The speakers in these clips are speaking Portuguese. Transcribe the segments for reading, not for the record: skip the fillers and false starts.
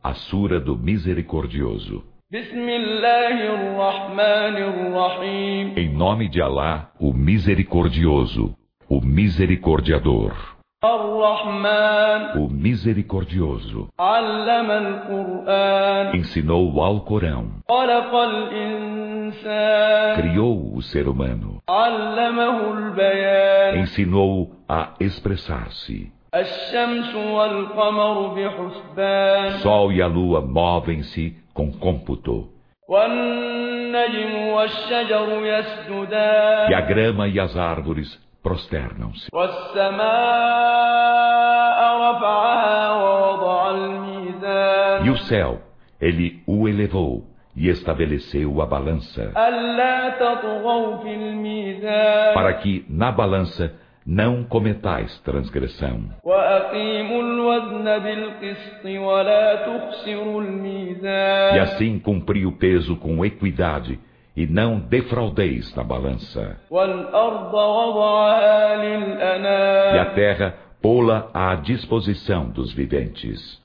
a Sura do Misericordioso. Em nome de Alá, o Misericordioso, o Misericordiador. O Misericordioso ensinou o Alcorão. Criou o ser humano. Ensinou a expressar-se. Sol e a lua movem-se com cômputo. E a grama e as árvores prosternam-se. E o céu, ele o elevou e estabeleceu a balança, para que na balança não cometais transgressão. E assim cumpri o peso com equidade, e não defraudeis na balança. E a terra pô-la à disposição dos viventes.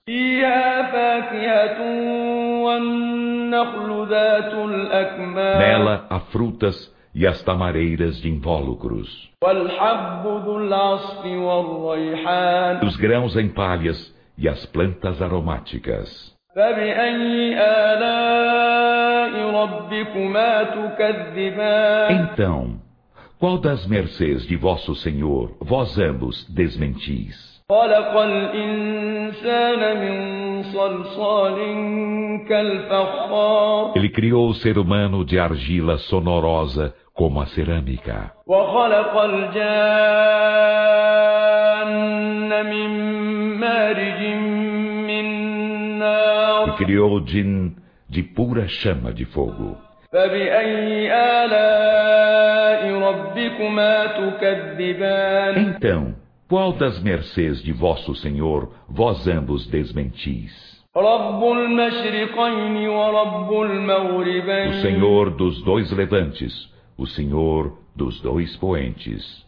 Nela há frutas e as tamareiras de invólucros. Os grãos em palhas e as plantas aromáticas. Então, qual das mercês de vosso Senhor vós ambos desmentis? Ele criou o ser humano de argila sonorosa como a cerâmica. E criou o djin de pura chama de fogo. Então, qual das mercês de vosso Senhor vós ambos desmentis? O Senhor dos dois levantes, o Senhor dos dois poentes.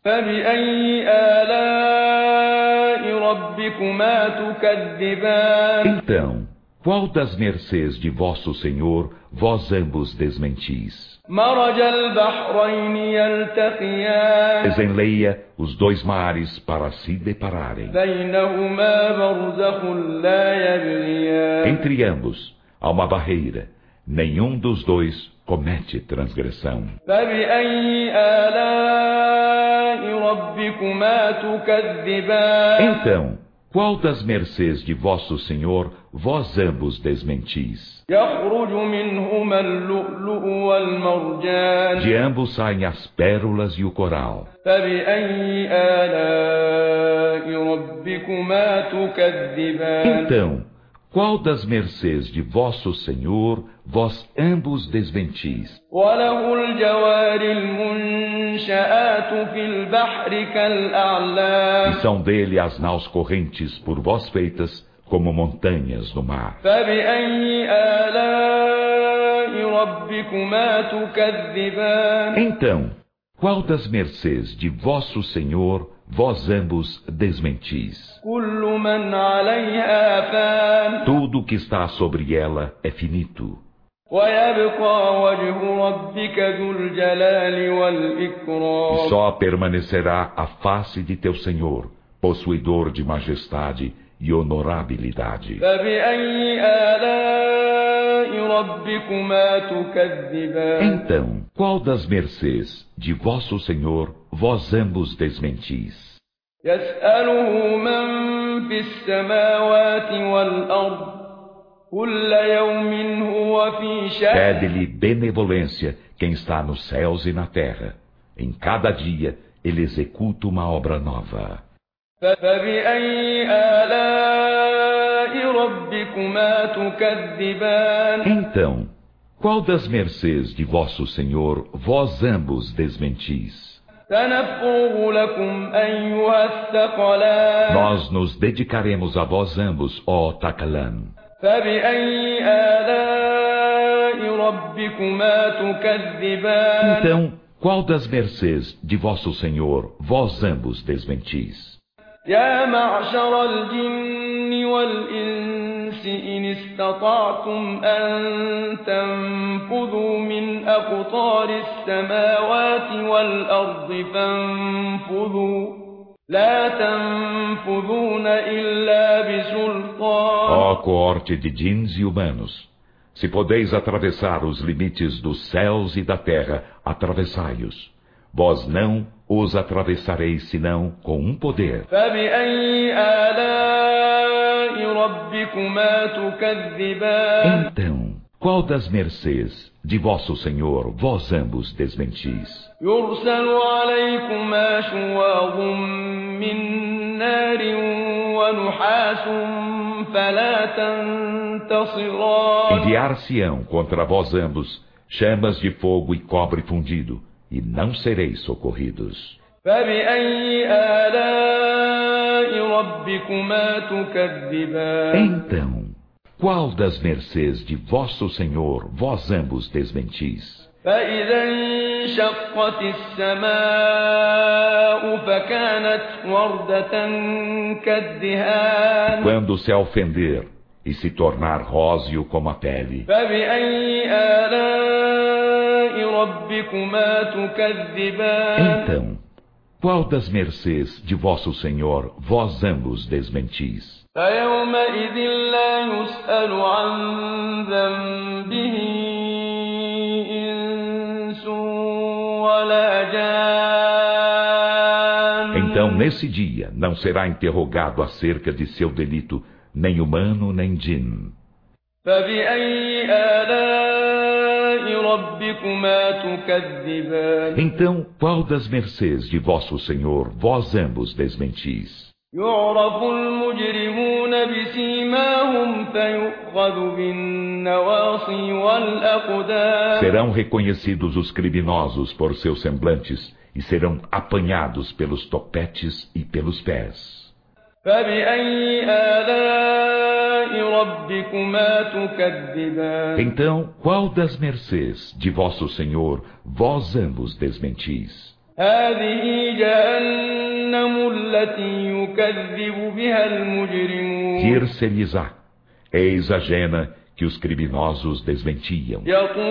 Então, qual das mercês de vosso Senhor vós ambos desmentis? Desenleia os dois mares para se depararem. Entre ambos há uma barreira. Nenhum dos dois comete transgressão. Então, qual das mercês de vosso Senhor vós ambos desmentis? De ambos saem as pérolas e o coral. Então, qual das mercês de vosso Senhor vós ambos desmentis? E são dele as naus correntes por vós feitas como montanhas no mar. Então, qual das mercês de vosso Senhor vós ambos desmentis? Tudo o que está sobre ela é finito. E só permanecerá a face de teu Senhor, possuidor de majestade e honorabilidade. Então, qual das mercês de vosso Senhor vós ambos desmentis? Pede-lhe benevolência quem está nos céus e na terra. Em cada dia ele executa uma obra nova. Então, qual das mercês de vosso Senhor vós ambos desmentis? Nós nos dedicaremos a vós ambos, ó Thaqalan. Então, qual das mercês de vosso Senhor vós ambos desmentis? الإنس إن استطعتم أن تنفذوا من أقطار السماوات والأرض فانفذوا لا تنفذون إلا بسلطان. Ó coorte de djinns e humanos, se podeis atravessar os limites dos céus e da terra, atravessai-os. Vós não os atravessareis senão com um poder. Então, qual das mercês de vosso Senhor vós ambos desmentis? Enviar-se-ão contra vós ambos chamas de fogo e cobre fundido, e não sereis socorridos. Então, qual das mercês de vosso Senhor vós ambos desmentis? Quando o céu fender e se tornar róseo como a pele, então, qual das mercês de vosso Senhor vós ambos desmentis? Então, nesse dia, não será interrogado acerca de seu delito nem humano nem djinn. Então, qual das mercês de vosso Senhor vós ambos desmentis? Serão reconhecidos os criminosos por seus semblantes e serão apanhados pelos topetes e pelos pés. Então, qual das mercês de vosso Senhor vós ambos desmentis? Dir-se-lhes-á: eis a jena que os criminosos desmentiam.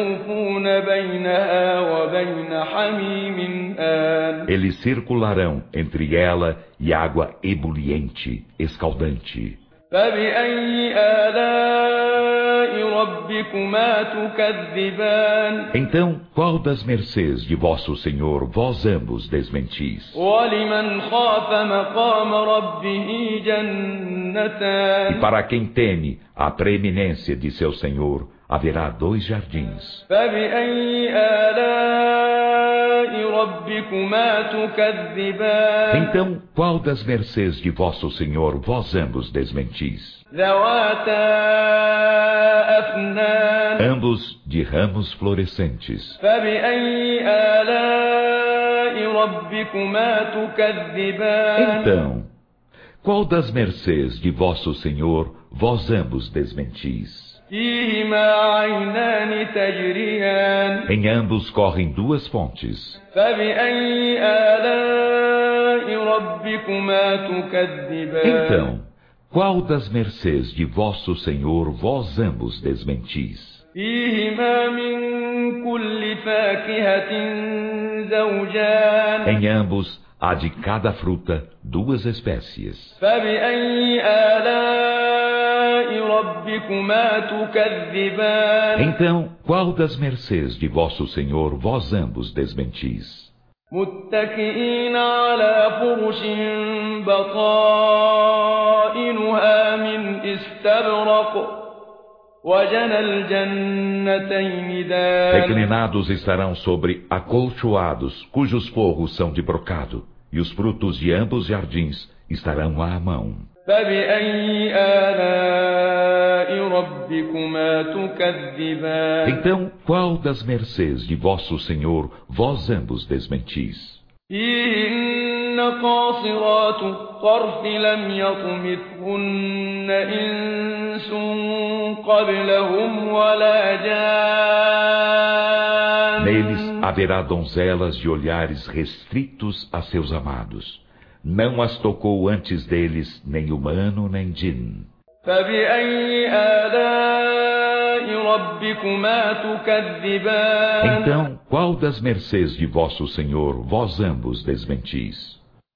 Eles circularão entre ela e água ebuliente, escaldante. Então, qual das mercês de vosso Senhor vós ambos desmentis? E para quem teme a preeminência de seu Senhor, haverá 2 jardins. Então, qual das mercês de vosso Senhor vós ambos desmentis? Ambos de ramos florescentes. Então, qual das mercês de vosso Senhor vós ambos desmentis? Em ambos correm 2 fontes. Então, qual das mercês de vosso Senhor vós ambos desmentis? Em ambos há de cada fruta 2 espécies. Então, qual das mercês de vosso Senhor vós ambos desmentis? متكئين على فرش بطائنها من استبرق وجنى الجنتين دان. Reclinados estarão sobre acolchoados, cujos forros são de brocado, e os frutos de ambos jardins estarão à mão. فبأي آلاء ربكما تكذبان. Então, qual das mercês de vosso Senhor vós ambos desmentis? فيهن قاصرات الطرف لم يطمثهن إنس قبلهم ولا جان. Neles haverá donzelas de olhares restritos a seus amados. Não as tocou antes deles nem humano nem djinn. فبأي آلاء ربكما تكذبان Então, qual das mercês de vosso Senhor vós ambos desmentis?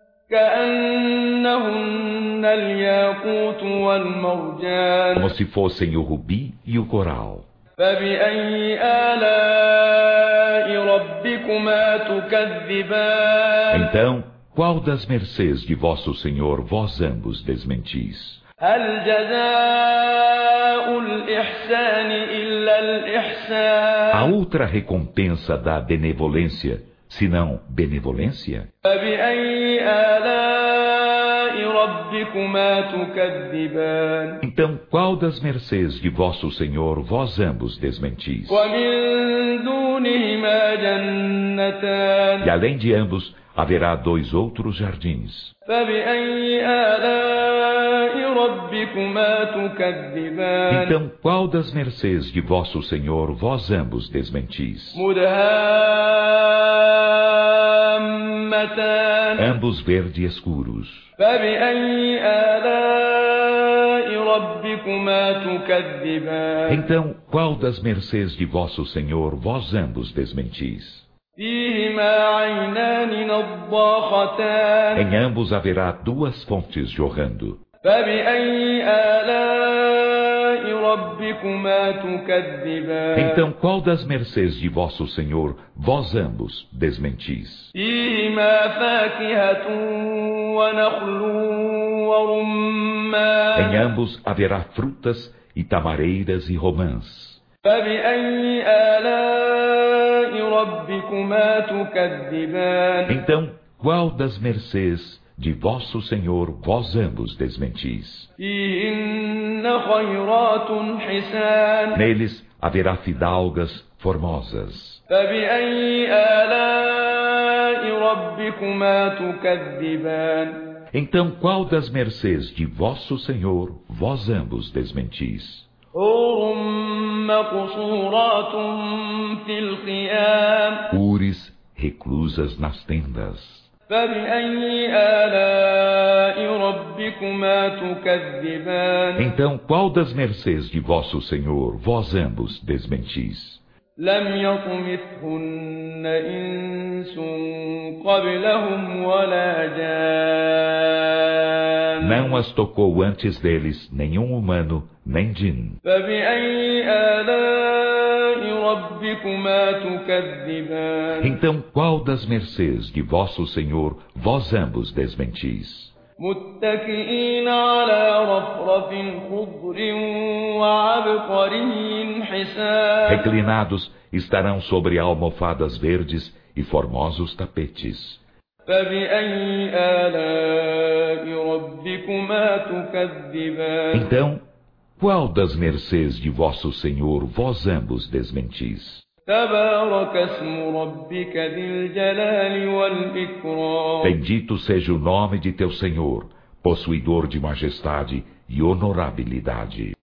كأنهن الياقوت والمرجان Como se fossem o rubi e o coral. فبأي آلاء ربكما تكذبان Então, qual das mercês de vosso Senhor vós ambos desmentis? هل جزاء الإحسان إلا A الإحسان outra recompensa da benevolência, senão benevolência? فبأي آلاء ربكما تكذبان Então, qual das mercês de vosso Senhor vós ambos desmentis? ومن دونهما جنتان E além de ambos, haverá 2 outros jardins. فبأي آلاء ربكما تكذبان Então, qual das mercês de vosso Senhor vós ambos desmentis? مدهامتان Ambos verde escuros. فبأي آلاء ربكما تكذبان Então, qual das mercês de vosso Senhor vós ambos desmentis? فيهما عينان نضاختان Em ambos haverá 2 fontes jorrando. فبأي آلاء ربكما تكذبان Então, qual das mercês de vosso Senhor vós ambos desmentis? فيهما فاكهة ونخل ورمان Em ambos haverá frutas e tamareiras e romãs. فبأي آلاء ربكما تكذبان Então, qual das mercês de vosso Senhor vós ambos desmentis? فيهن خيرات حسان Neles haverá fidalgas formosas. فبأي آلاء ربكما تكذبان Então, qual das mercês de vosso Senhor vós ambos desmentis? حور مقصورات في الخيام Hures reclusas nas tendas. فبأي آلاء ربكما تكذبان Então, qual das mercês de vosso Senhor vós ambos desmentis? لم يطمثهن إنس قبلهم ولا جان Não as tocou antes deles nenhum humano, nem jin. فبأي آلاء ربكما تكذبان Então, qual das mercês de vosso Senhor vós ambos desmentis? متكئين على رفرف خضر وعبقري حسان Reclinados estarão sobre almofadas verdes e formosos tapetes. فبأي آلاء ربكما تكذبان Então, qual das mercês de vosso Senhor vós ambos desmentis? تبارك اسم ربك ذي الجلال والإكرام Bendito seja o nome de teu Senhor, possuidor de majestade e honorabilidade.